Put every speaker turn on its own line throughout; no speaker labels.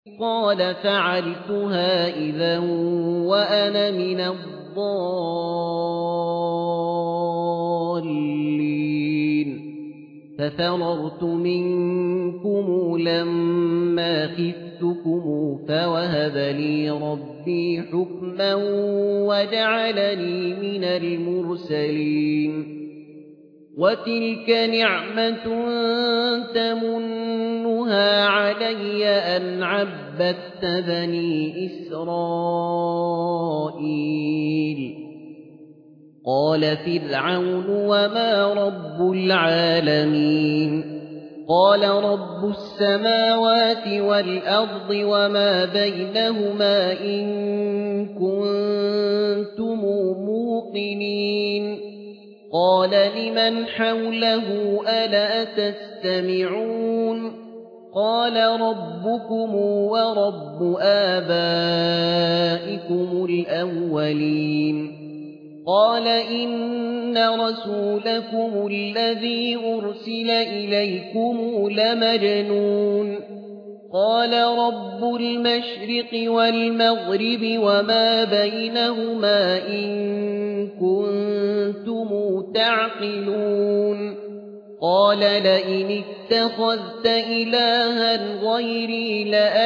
قال فعلتها إذا وأنا من الضالين ففررت منكم لما خفتكم فوهب لي ربي حكما وجعلني من المرسلين وتلك نعمة تمنها علي أن عبدت بني إسرائيل قال فرعون وما رب العالمين قال رب السماوات والأرض وما بينهما إن كنتم موقنين قال لمن حوله ألا تستمعون قال ربكم ورب آبائكم الأولين قال إن رسولكم الذي أرسل إليكم لمجنون قال رب المشرق والمغرب وما بينهما إن كنتم تعقلون قال لئن اتخذت إلها غيري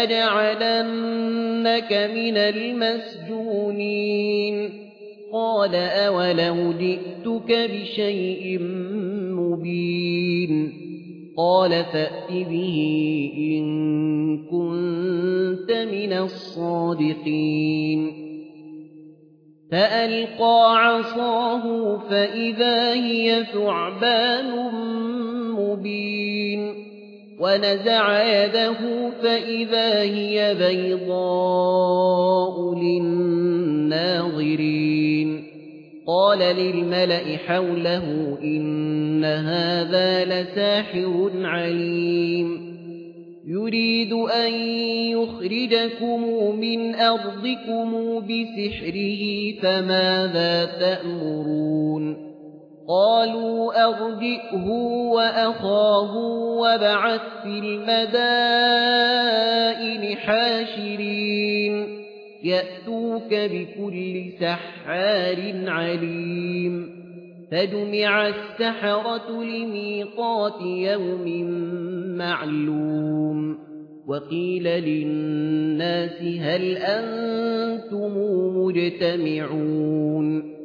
لأجعلنك من المسجونين قال أولو جئتك بشيء مبين قال فأت به إن كنت من الصادقين فألقى عصاه فإذا هي ثعبان مبين ونزع يده فإذا هي بيضاء للناظرين قال للملأ حوله إن هذا لساحر عليم يريد أن يخرجكم من أرضكم بسحره فماذا تأمرون قالوا أرجئه وأخاه وابعث في المدائن حاشرين يأتوك بكل سحار عليم فجمع السحرة لميقات يوم معلوم وقيل للناس هل أنتم مجتمعون